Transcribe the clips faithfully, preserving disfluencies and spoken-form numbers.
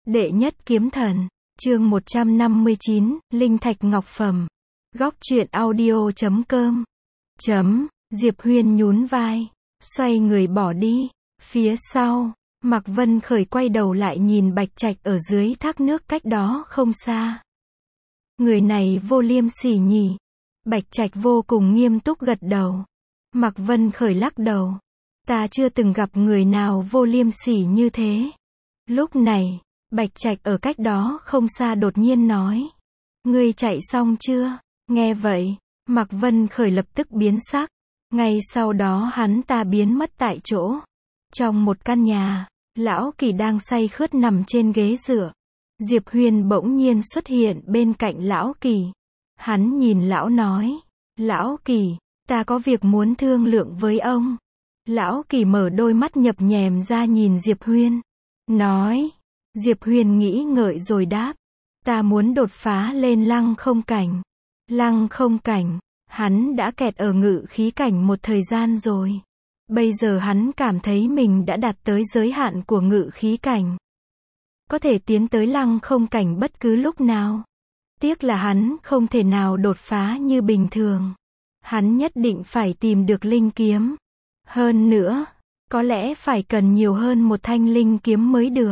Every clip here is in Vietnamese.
Đệ nhất kiếm thần, chương một trăm năm mươi chín, Linh thạch ngọc phẩm. Góc truyện audio chấm com. Chấm, Diệp Huyên nhún vai, xoay người bỏ đi. Phía sau, Mạc Vân Khởi quay đầu lại nhìn Bạch Trạch ở dưới thác nước cách đó không xa. Người này vô liêm sỉ nhỉ? Bạch Trạch vô cùng nghiêm túc gật đầu. Mạc Vân Khởi lắc đầu. Ta chưa từng gặp người nào vô liêm sỉ như thế. Lúc này, Bạch Trạch ở cách đó không xa đột nhiên nói. Ngươi chạy xong chưa? Nghe vậy, Mạc Vân Khởi lập tức biến sắc. Ngay sau đó hắn ta biến mất tại chỗ. Trong một căn nhà, Lão Kỳ đang say khướt nằm trên ghế dựa. Diệp Huyên bỗng nhiên xuất hiện bên cạnh Lão Kỳ. Hắn nhìn Lão nói. Lão Kỳ, ta có việc muốn thương lượng với ông. Lão Kỳ mở đôi mắt nhập nhèm ra nhìn Diệp Huyên. Nói. Diệp Huyên nghĩ ngợi rồi đáp. Ta muốn đột phá lên lăng không cảnh. Lăng không cảnh, hắn đã kẹt ở ngự khí cảnh một thời gian rồi. Bây giờ hắn cảm thấy mình đã đạt tới giới hạn của ngự khí cảnh. Có thể tiến tới lăng không cảnh bất cứ lúc nào. Tiếc là hắn không thể nào đột phá như bình thường. Hắn nhất định phải tìm được linh kiếm. Hơn nữa, có lẽ phải cần nhiều hơn một thanh linh kiếm mới được.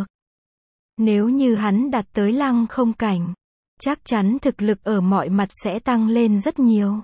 Nếu như hắn đạt tới lăng không cảnh, chắc chắn thực lực ở mọi mặt sẽ tăng lên rất nhiều.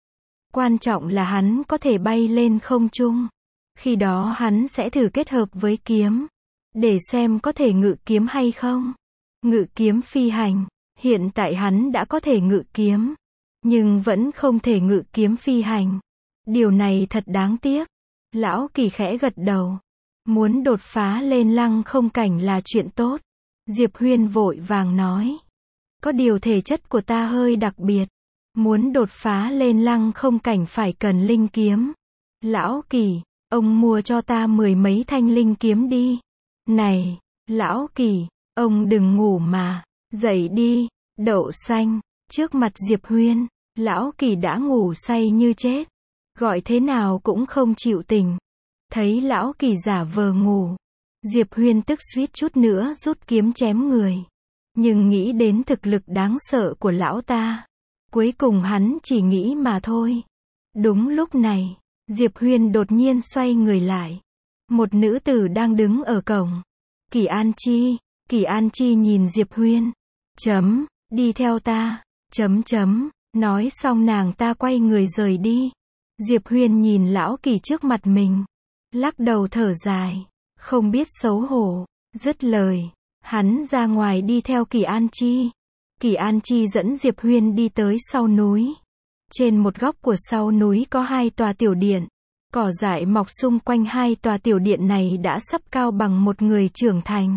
Quan trọng là hắn có thể bay lên không trung. Khi đó hắn sẽ thử kết hợp với kiếm, để xem có thể ngự kiếm hay không. Ngự kiếm phi hành, hiện tại hắn đã có thể ngự kiếm, nhưng vẫn không thể ngự kiếm phi hành. Điều này thật đáng tiếc. Lão Kỳ khẽ gật đầu. Muốn đột phá lên lăng không cảnh là chuyện tốt. Diệp Huyên vội vàng nói. Có điều thể chất của ta hơi đặc biệt. Muốn đột phá lên lăng không cảnh phải cần linh kiếm. Lão Kỳ, ông mua cho ta mười mấy thanh linh kiếm đi. Này, Lão Kỳ, ông đừng ngủ mà. Dậy đi, đậu xanh. Trước mặt Diệp Huyên, Lão Kỳ đã ngủ say như chết. Gọi thế nào cũng không chịu tỉnh. Thấy Lão Kỳ giả vờ ngủ, Diệp Huyên tức suýt chút nữa rút kiếm chém người. Nhưng nghĩ đến thực lực đáng sợ của lão ta, cuối cùng hắn chỉ nghĩ mà thôi. Đúng lúc này, Diệp Huyên đột nhiên xoay người lại. Một nữ tử đang đứng ở cổng. Kỳ An Chi. Kỳ An Chi nhìn Diệp Huyên. Chấm, đi theo ta. Chấm chấm, nói xong nàng ta quay người rời đi. Diệp Huyên nhìn Lão Kỳ trước mặt mình, lắc đầu thở dài, không biết xấu hổ. Dứt lời, hắn ra ngoài đi theo Kỳ An Chi. Kỳ An Chi dẫn Diệp Huyên đi tới sau núi. Trên một góc của sau núi có hai tòa tiểu điện. Cỏ dại mọc xung quanh hai tòa tiểu điện này đã sắp cao bằng một người trưởng thành.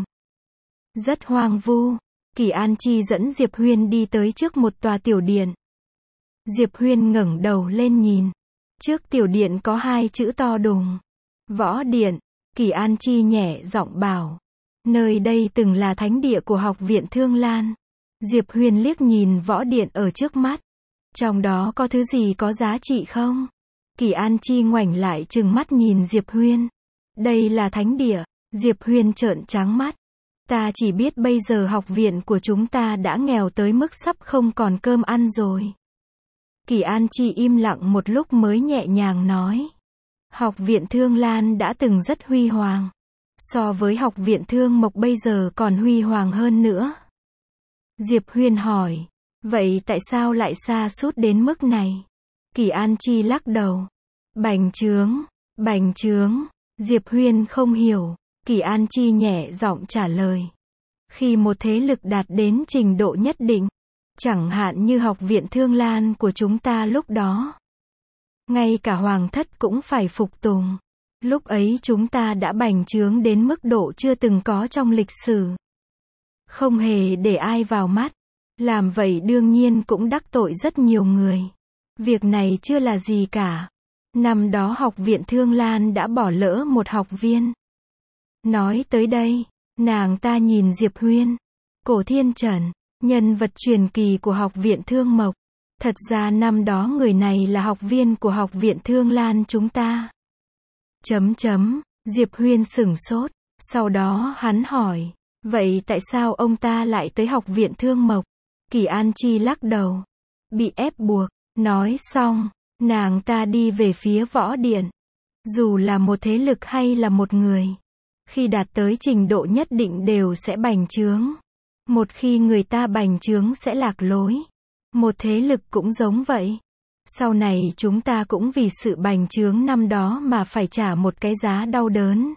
Rất hoang vu. Kỳ An Chi dẫn Diệp Huyên đi tới trước một tòa tiểu điện. Diệp Huyên ngẩng đầu lên nhìn. Trước tiểu điện có hai chữ to đùng. Võ điện. Kỳ An Chi nhẹ giọng bảo. Nơi đây từng là thánh địa của học viện Thương Lan. Diệp Huyên liếc nhìn võ điện ở trước mắt. Trong đó có thứ gì có giá trị không? Kỳ An Chi ngoảnh lại trừng mắt nhìn Diệp Huyên. Đây là thánh địa. Diệp Huyên trợn trắng mắt. Ta chỉ biết bây giờ học viện của chúng ta đã nghèo tới mức sắp không còn cơm ăn rồi. Kỳ An Chi im lặng một lúc mới nhẹ nhàng nói. Học viện Thương Lan đã từng rất huy hoàng. So với học viện Thương Mộc bây giờ còn huy hoàng hơn nữa. Diệp Huyên hỏi. Vậy tại sao lại sa sút đến mức này? Kỳ An Chi lắc đầu. Bành trướng, bành trướng. Diệp Huyên không hiểu. Kỳ An Chi nhẹ giọng trả lời. Khi một thế lực đạt đến trình độ nhất định, chẳng hạn như học viện Thương Lan của chúng ta lúc đó, ngay cả hoàng thất cũng phải phục tùng. Lúc ấy chúng ta đã bành trướng đến mức độ chưa từng có trong lịch sử. Không hề để ai vào mắt. Làm vậy đương nhiên cũng đắc tội rất nhiều người. Việc này chưa là gì cả. Năm đó học viện Thương Lan đã bỏ lỡ một học viên. Nói tới đây, nàng ta nhìn Diệp Huyên. Cổ Thiên Trần, nhân vật truyền kỳ của học viện Thương Mộc. Thật ra năm đó người này là học viên của học viện Thương Lan chúng ta. Chấm chấm, Diệp Huyên sửng sốt. Sau đó hắn hỏi. Vậy tại sao ông ta lại tới học viện Thương Mộc? Kỳ An Chi lắc đầu. Bị ép buộc. Nói xong, nàng ta đi về phía võ điện. Dù là một thế lực hay là một người, khi đạt tới trình độ nhất định đều sẽ bành trướng. Một khi người ta bành trướng sẽ lạc lối. Một thế lực cũng giống vậy. Sau này chúng ta cũng vì sự bành trướng năm đó mà phải trả một cái giá đau đớn.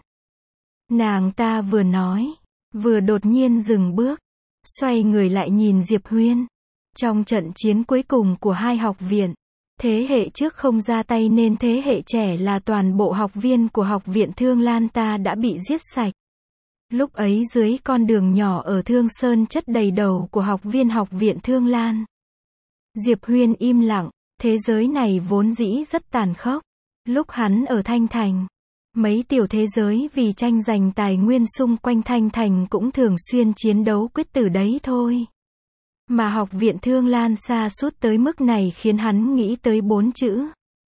Nàng ta vừa nói, vừa đột nhiên dừng bước, xoay người lại nhìn Diệp Huyên. Trong trận chiến cuối cùng của hai học viện, thế hệ trước không ra tay nên thế hệ trẻ là toàn bộ học viên của học viện Thương Lan ta đã bị giết sạch. Lúc ấy dưới con đường nhỏ ở Thương Sơn chất đầy đầu của học viên học viện Thương Lan. Diệp Huyên im lặng, thế giới này vốn dĩ rất tàn khốc. Lúc hắn ở Thanh Thành, mấy tiểu thế giới vì tranh giành tài nguyên xung quanh Thanh Thành cũng thường xuyên chiến đấu quyết tử đấy thôi. Mà học viện Thương Lan sa sút tới mức này khiến hắn nghĩ tới bốn chữ.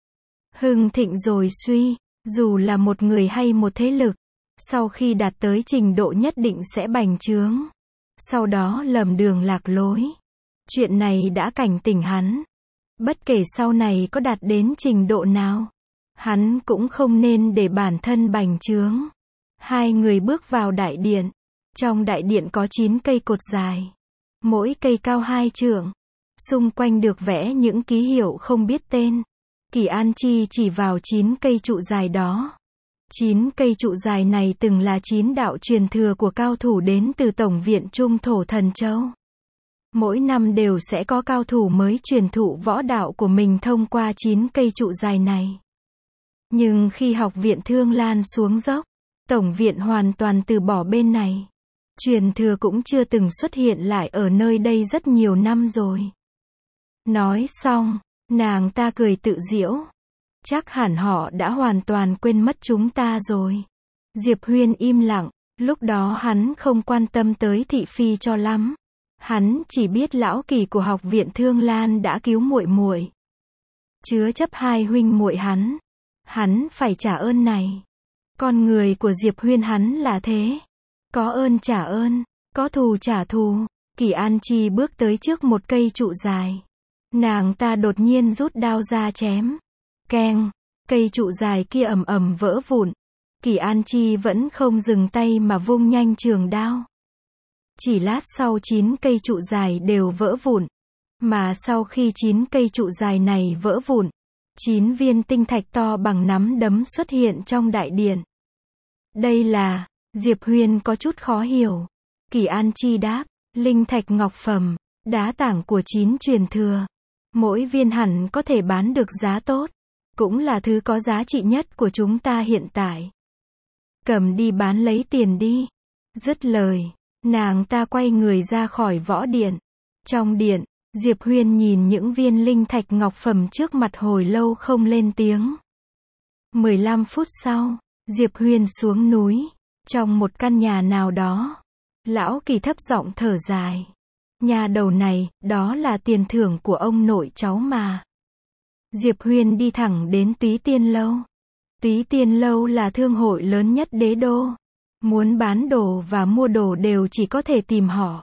Hưng thịnh rồi suy, dù là một người hay một thế lực, sau khi đạt tới trình độ nhất định sẽ bành trướng. Sau đó lầm đường lạc lối. Chuyện này đã cảnh tỉnh hắn. Bất kể sau này có đạt đến trình độ nào, hắn cũng không nên để bản thân bành trướng. Hai người bước vào đại điện. Trong đại điện có chín cây cột dài. Mỗi cây cao hai trượng. Xung quanh được vẽ những ký hiệu không biết tên. Kỳ An Chi chỉ vào chín cây trụ dài đó. Chín cây trụ dài này từng là chín đạo truyền thừa của cao thủ đến từ Tổng viện Trung Thổ Thần Châu. Mỗi năm đều sẽ có cao thủ mới truyền thụ võ đạo của mình thông qua chín cây trụ dài này. Nhưng khi học viện Thương Lan xuống dốc, Tổng viện hoàn toàn từ bỏ bên này. Truyền thừa cũng chưa từng xuất hiện lại ở nơi đây rất nhiều năm rồi. Nói xong, nàng ta cười tự giễu. Chắc hẳn họ đã hoàn toàn quên mất chúng ta rồi. Diệp Huyên im lặng, lúc đó hắn không quan tâm tới thị phi cho lắm. Hắn chỉ biết lão Kỳ của học viện Thương Lan đã cứu muội muội. Chứa chấp hai huynh muội hắn. Hắn phải trả ơn này. Con người của Diệp Huyên hắn là thế. Có ơn trả ơn, có thù trả thù. Kỳ An Chi bước tới trước một cây trụ dài. Nàng ta đột nhiên rút đao ra chém. Keng, cây trụ dài kia ầm ầm vỡ vụn. Kỳ An Chi vẫn không dừng tay mà vung nhanh trường đao. Chỉ lát sau chín cây trụ dài đều vỡ vụn. Mà sau khi chín cây trụ dài này vỡ vụn, chín viên tinh thạch to bằng nắm đấm xuất hiện trong đại điện. Đây là, Diệp Huyên có chút khó hiểu. Kỳ An Chi đáp, linh thạch ngọc phẩm, đá tảng của chín truyền thừa. Mỗi viên hẳn có thể bán được giá tốt. Cũng là thứ có giá trị nhất của chúng ta hiện tại. Cầm đi bán lấy tiền đi. Dứt lời, nàng ta quay người ra khỏi võ điện. Trong điện, Diệp Huyên nhìn những viên linh thạch ngọc phẩm trước mặt hồi lâu không lên tiếng. mười lăm phút sau, Diệp Huyên xuống núi. Trong một căn nhà nào đó, lão Kỳ thấp giọng thở dài. Nhà đầu này, đó là tiền thưởng của ông nội cháu mà. Diệp Huyên đi thẳng đến Túy Tiên Lâu. Túy Tiên Lâu là thương hội lớn nhất đế đô. Muốn bán đồ và mua đồ đều chỉ có thể tìm họ.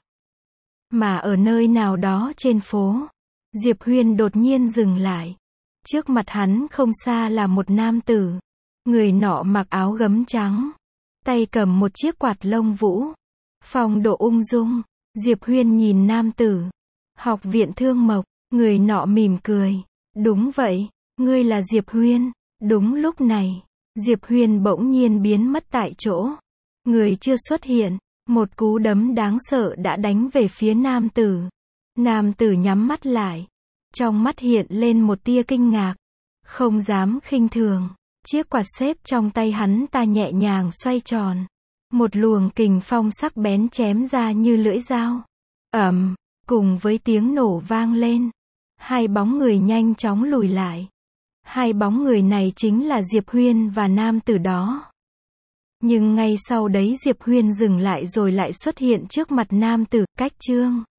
Mà ở nơi nào đó trên phố, Diệp Huyên đột nhiên dừng lại. Trước mặt hắn không xa là một nam tử. Người nọ mặc áo gấm trắng, tay cầm một chiếc quạt lông vũ. Phong độ ung dung. Diệp Huyên nhìn nam tử. Học viện Thương Mộc. Người nọ mỉm cười. Đúng vậy, ngươi là Diệp Huyên. Đúng lúc này, Diệp Huyên bỗng nhiên biến mất tại chỗ. Người chưa xuất hiện, một cú đấm đáng sợ đã đánh về phía nam tử. Nam tử nhắm mắt lại. Trong mắt hiện lên một tia kinh ngạc. Không dám khinh thường. Chiếc quạt xếp trong tay hắn ta nhẹ nhàng xoay tròn. Một luồng kình phong sắc bén chém ra như lưỡi dao. Ầm, cùng với tiếng nổ vang lên. Hai bóng người nhanh chóng lùi lại. Hai bóng người này chính là Diệp Huyên và nam tử đó. Nhưng ngay sau đấy Diệp Huyên dừng lại rồi lại xuất hiện trước mặt nam tử, cách chương.